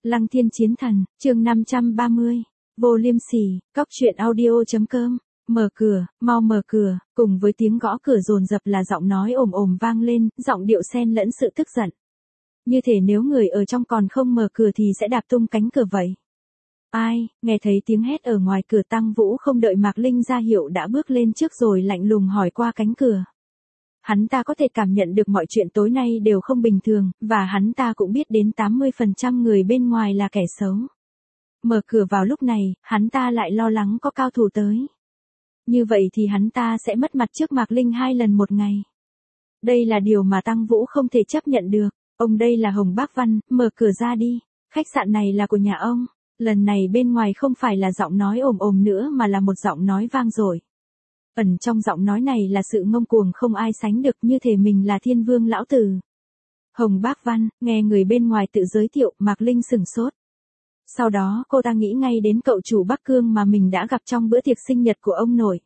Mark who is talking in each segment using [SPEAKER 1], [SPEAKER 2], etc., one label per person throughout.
[SPEAKER 1] Lăng Thiên Chiến Thần, chương 530. Vô Liêm Sỉ, Cóc Truyện Audio.com. Mở cửa, mau mở cửa, cùng với tiếng gõ cửa dồn dập là giọng nói ồm ồm vang lên, giọng điệu xen lẫn sự tức giận. Như thể nếu người ở trong còn không mở cửa thì sẽ đạp tung cánh cửa vậy. Ai, nghe thấy tiếng hét ở ngoài cửa, Tăng Vũ không đợi Mạc Linh ra hiệu đã bước lên trước rồi lạnh lùng hỏi qua cánh cửa. Hắn ta có thể cảm nhận được mọi chuyện tối nay đều không bình thường, và hắn ta cũng biết đến 80% người bên ngoài là kẻ xấu. Mở cửa vào lúc này, hắn ta lại lo lắng có cao thủ tới. Như vậy thì hắn ta sẽ mất mặt trước Mạc Linh 2 lần một ngày. Đây là điều mà Tăng Vũ không thể chấp nhận được. Ông đây là Hồng Bác Văn, mở cửa ra đi. Khách sạn này là của nhà ông. Lần này bên ngoài không phải là giọng nói ồm ồm nữa mà là một giọng nói vang dội. Ẩn trong giọng nói này là sự ngông cuồng không ai sánh được, như thể mình là Thiên Vương lão tử. Hồng Bác Văn, nghe người bên ngoài tự giới thiệu, Mạc Linh sửng sốt. Sau đó cô ta nghĩ ngay đến cậu chủ Bắc Cương mà mình đã gặp trong bữa tiệc sinh nhật của ông nội.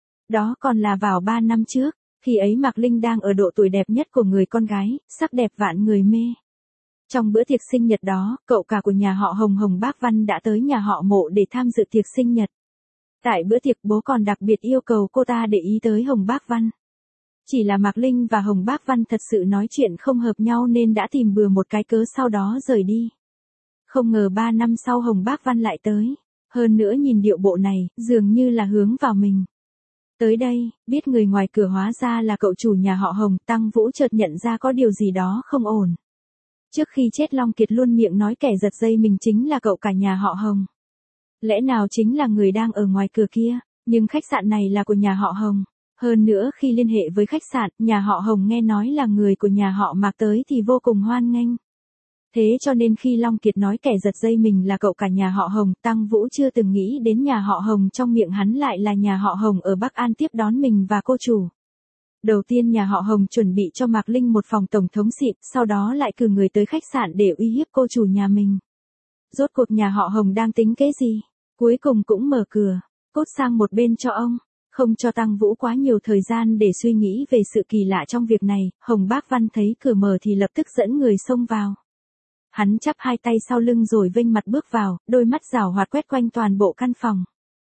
[SPEAKER 1] Đó còn là vào 3 năm trước, khi ấy Mạc Linh đang ở độ tuổi đẹp nhất của người con gái, sắc đẹp vạn người mê. Trong bữa tiệc sinh nhật đó, cậu cả của nhà họ Hồng Bác Văn đã tới nhà họ Mộ để tham dự tiệc sinh nhật. Tại bữa tiệc bố còn đặc biệt yêu cầu cô ta để ý tới Hồng Bác Văn. Chỉ là Mạc Linh và Hồng Bác Văn thật sự nói chuyện không hợp nhau nên đã tìm bừa một cái cớ sau đó rời đi. Không ngờ 3 năm sau Hồng Bác Văn lại tới. Hơn nữa nhìn điệu bộ này, dường như là hướng vào mình. Tới đây, biết người ngoài cửa hóa ra là cậu chủ nhà họ Hồng, Tăng Vũ chợt nhận ra có điều gì đó không ổn. Trước khi chết Long Kiệt luôn miệng nói kẻ giật dây mình chính là cậu cả nhà họ Hồng. Lẽ nào chính là người đang ở ngoài cửa kia, nhưng khách sạn này là của nhà họ Hồng. Hơn nữa khi liên hệ với khách sạn, nhà họ Hồng nghe nói là người của nhà họ Mạc tới thì vô cùng hoan nghênh. Thế cho nên khi Long Kiệt nói kẻ giật dây mình là cậu cả nhà họ Hồng, Tăng Vũ chưa từng nghĩ đến nhà họ Hồng trong miệng hắn lại là nhà họ Hồng ở Bắc An tiếp đón mình và cô chủ. Đầu tiên nhà họ Hồng chuẩn bị cho Mạc Linh một phòng tổng thống xịn, sau đó lại cử người tới khách sạn để uy hiếp cô chủ nhà mình. Rốt cuộc nhà họ Hồng đang tính kế gì? Cuối cùng cũng mở cửa, cốt sang một bên cho ông. Không cho Tăng Vũ quá nhiều thời gian để suy nghĩ về sự kỳ lạ trong việc này, Hồng Bác Văn thấy cửa mở thì lập tức dẫn người xông vào. Hắn chắp hai tay sau lưng rồi vênh mặt bước vào, đôi mắt giảo hoạt quét quanh toàn bộ căn phòng.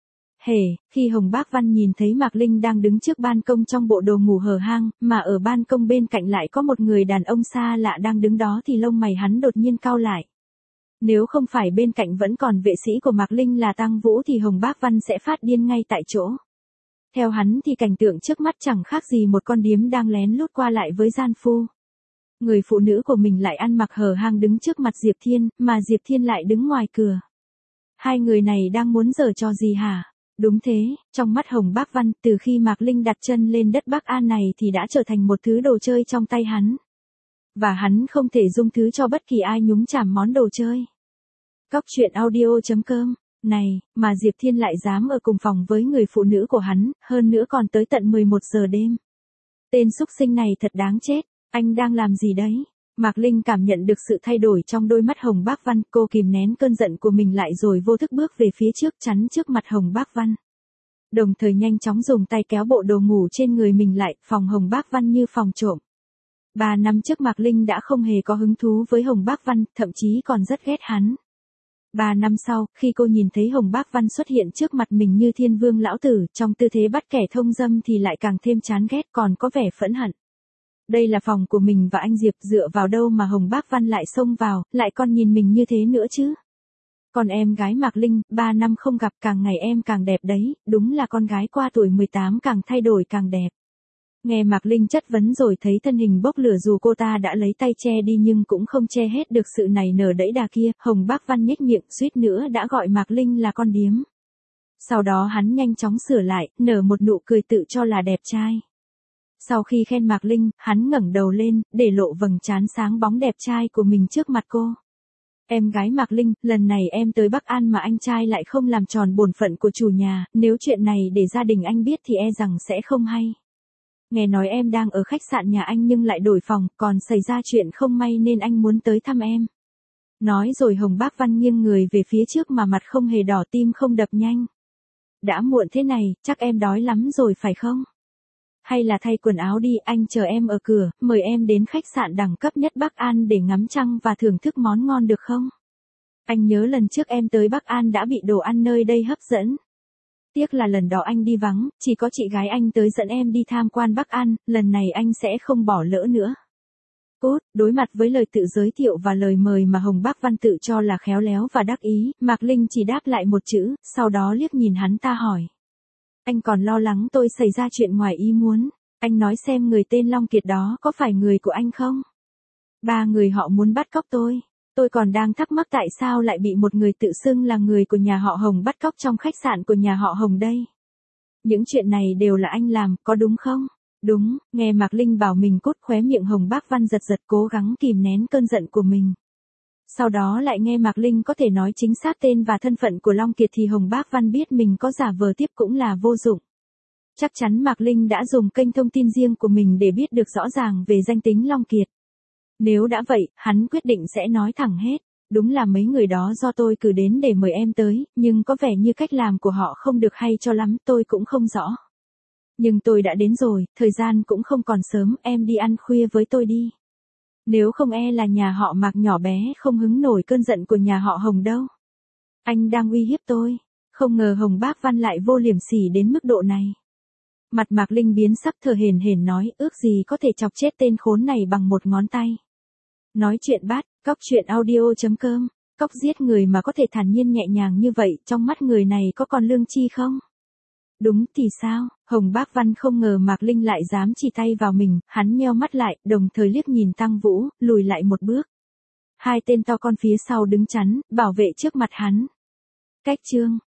[SPEAKER 1] Khi Hồng Bác Văn nhìn thấy Mạc Linh đang đứng trước ban công trong bộ đồ ngủ hở hang, mà ở ban công bên cạnh lại có một người đàn ông xa lạ đang đứng đó thì lông mày hắn đột nhiên cau lại. Nếu không phải bên cạnh vẫn còn vệ sĩ của Mạc Linh là Tăng Vũ thì Hồng Bác Văn sẽ phát điên ngay tại chỗ. Theo hắn thì cảnh tượng trước mắt chẳng khác gì một con điếm đang lén lút qua lại với gian phu. Người phụ nữ của mình lại ăn mặc hở hang đứng trước mặt Diệp Thiên, mà Diệp Thiên lại đứng ngoài cửa. Hai người này đang muốn giở trò gì hả? Đúng thế, trong mắt Hồng Bác Văn, từ khi Mạc Linh đặt chân lên đất Bắc An này thì đã trở thành một thứ đồ chơi trong tay hắn. Và hắn không thể dung thứ cho bất kỳ ai nhúng chàm món đồ chơi. Cóc Truyện Audio.com. Này, mà Diệp Thiên lại dám ở cùng phòng với người phụ nữ của hắn, hơn nữa còn tới tận 11 giờ đêm. Tên súc sinh này thật đáng chết, anh đang làm gì đấy? Mạc Linh cảm nhận được sự thay đổi trong đôi mắt Hồng Bác Văn, cô kìm nén cơn giận của mình lại rồi vô thức bước về phía trước chắn trước mặt Hồng Bác Văn. Đồng thời nhanh chóng dùng tay kéo bộ đồ ngủ trên người mình lại, phòng Hồng Bác Văn như phòng trộm. 3 năm trước Mạc Linh đã không hề có hứng thú với Hồng Bác Văn, thậm chí còn rất ghét hắn. 3 năm sau, khi cô nhìn thấy Hồng Bác Văn xuất hiện trước mặt mình như Thiên Vương lão tử, trong tư thế bắt kẻ thông dâm thì lại càng thêm chán ghét, còn có vẻ phẫn hận. Đây là phòng của mình và anh Diệp, dựa vào đâu mà Hồng Bác Văn lại xông vào, lại còn nhìn mình như thế nữa chứ? Còn em gái Mạc Linh, 3 năm không gặp càng ngày em càng đẹp đấy, đúng là con gái qua tuổi 18 càng thay đổi càng đẹp. Nghe Mạc Linh chất vấn rồi thấy thân hình bốc lửa, dù cô ta đã lấy tay che đi nhưng cũng không che hết được sự nảy nở đẫy đà kia, Hồng Bác Văn nhếch miệng suýt nữa đã gọi Mạc Linh là con điếm. Sau đó hắn nhanh chóng sửa lại, nở một nụ cười tự cho là đẹp trai. Sau khi khen Mạc Linh, hắn ngẩng đầu lên, để lộ vầng trán sáng bóng đẹp trai của mình trước mặt cô. Em gái Mạc Linh, lần này em tới Bắc An mà anh trai lại không làm tròn bổn phận của chủ nhà, nếu chuyện này để gia đình anh biết thì e rằng sẽ không hay. Nghe nói em đang ở khách sạn nhà anh nhưng lại đổi phòng, còn xảy ra chuyện không may nên anh muốn tới thăm em. Nói rồi Hồng Bác Văn nghiêng người về phía trước mà mặt không hề đỏ, tim không đập nhanh. Đã muộn thế này, chắc em đói lắm rồi phải không? Hay là thay quần áo đi, anh chờ em ở cửa, mời em đến khách sạn đẳng cấp nhất Bắc An để ngắm trăng và thưởng thức món ngon được không? Anh nhớ lần trước em tới Bắc An đã bị đồ ăn nơi đây hấp dẫn. Tiếc là lần đó anh đi vắng, chỉ có chị gái anh tới dẫn em đi tham quan Bắc An, lần này anh sẽ không bỏ lỡ nữa. Cốt, đối mặt với lời tự giới thiệu và lời mời mà Hồng Bác Văn tự cho là khéo léo và đắc ý, Mạc Linh chỉ đáp lại một chữ, sau đó liếc nhìn hắn ta hỏi. Anh còn lo lắng tôi xảy ra chuyện ngoài ý muốn, anh nói xem người tên Long Kiệt đó có phải người của anh không? 3 người họ muốn bắt cóc tôi còn đang thắc mắc tại sao lại bị một người tự xưng là người của nhà họ Hồng bắt cóc trong khách sạn của nhà họ Hồng đây. Những chuyện này đều là anh làm, có đúng không? Đúng, nghe Mạc Linh bảo mình cốt khóe miệng Hồng Bác Văn giật giật cố gắng kìm nén cơn giận của mình. Sau đó lại nghe Mạc Linh có thể nói chính xác tên và thân phận của Long Kiệt thì Hồng Bác Văn biết mình có giả vờ tiếp cũng là vô dụng. Chắc chắn Mạc Linh đã dùng kênh thông tin riêng của mình để biết được rõ ràng về danh tính Long Kiệt. Nếu đã vậy, hắn quyết định sẽ nói thẳng hết. Đúng là mấy người đó do tôi cử đến để mời em tới, nhưng có vẻ như cách làm của họ không được hay cho lắm, tôi cũng không rõ. Nhưng tôi đã đến rồi, thời gian cũng không còn sớm, em đi ăn khuya với tôi đi. Nếu không e là nhà họ Mạc nhỏ bé không hứng nổi cơn giận của nhà họ Hồng đâu. Anh đang uy hiếp tôi. Không ngờ Hồng Bác Văn lại vô liêm sỉ đến mức độ này. Mặt Mạc Linh biến sắc thở hổn hển nói, ước gì có thể chọc chết tên khốn này bằng một ngón tay. Nói chuyện bát, cóc truyện audio.com, cóc giết người mà có thể thản nhiên nhẹ nhàng như vậy, trong mắt người này có còn lương tri không? Đúng thì sao, Hồng Bác Văn không ngờ Mạc Linh lại dám chỉ tay vào mình, hắn nheo mắt lại, đồng thời liếc nhìn Tăng Vũ, lùi lại một bước. 2 tên to con phía sau đứng chắn, bảo vệ trước mặt hắn. Cách chương